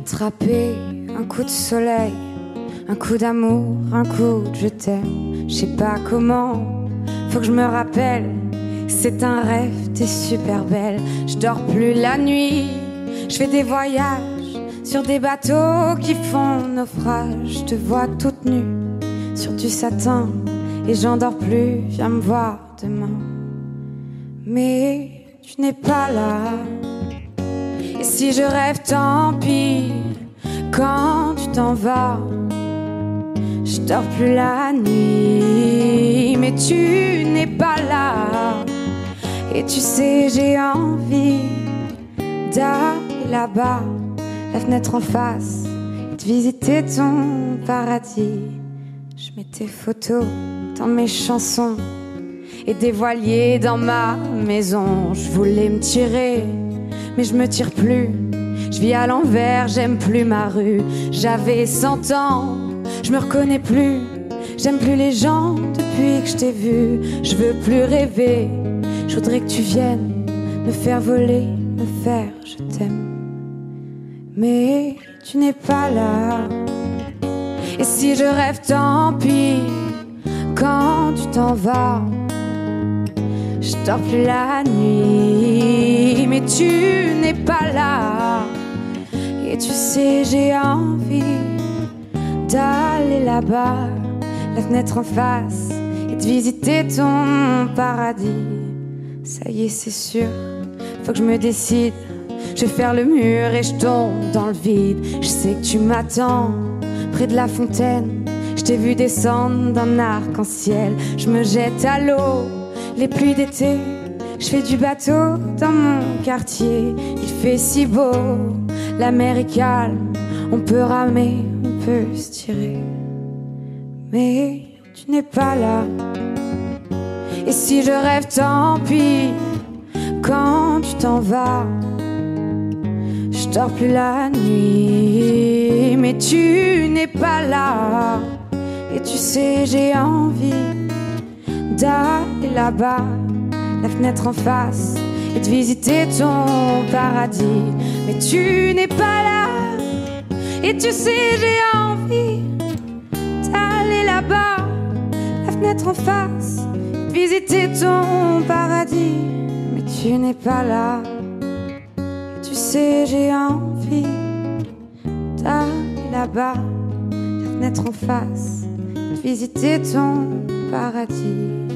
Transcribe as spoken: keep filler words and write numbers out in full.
attraper un coup de soleil, un coup d'amour, un coup de je t'aime. Je sais pas comment, faut que je me rappelle. C'est un rêve, t'es super belle. Je dors plus la nuit, je fais des voyages sur des bateaux qui font naufrage. Je te vois toute nue sur du satin et j'en dors plus. Viens me voir demain, mais tu n'es pas là. Et si je rêve, tant pis. Quand tu t'en vas, je dors plus la nuit, mais tu n'es pas là. Et tu sais, j'ai envie d'aller là-bas, la fenêtre en face, et de visiter ton paradis. Je mets tes photos dans mes chansons et des voiliers dans ma maison. Je voulais me tirer, mais je me tire plus. Je vis à l'envers, j'aime plus ma rue. J'avais cent ans, je me reconnais plus. J'aime plus les gens depuis que je t'ai vu. Je veux plus rêver, je voudrais que tu viennes me faire voler, me faire je t'aime. Mais tu n'es pas là. Et si je rêve, tant pis. Quand tu t'en vas, je dors plus la nuit, mais tu n'es pas là. Et tu sais, j'ai envie d'aller là-bas, la fenêtre en face, et de visiter ton paradis. Ça y est, c'est sûr, faut que je me décide. Je vais faire le mur et je tombe dans le vide. Je sais que tu m'attends près de la fontaine. Je t'ai vu descendre d'un arc-en-ciel. Je me jette à l'eau, les pluies d'été. Je fais du bateau dans mon quartier. Il fait si beau, la mer est calme. On peut ramer, on peut se tirer. Mais tu n'es pas là. Et si je rêve, tant pis. Quand tu t'en vas, je dors plus la nuit, mais tu n'es pas là. Et tu sais, j'ai envie d'aller là-bas, la fenêtre en face, et de visiter ton paradis. Mais tu n'es pas là. Et tu sais, j'ai envie d'aller là-bas, la fenêtre en face, visiter ton paradis. Mais tu n'es pas là. Et tu sais, j'ai envie d'aller là-bas, la fenêtre en face, visiter ton paradis.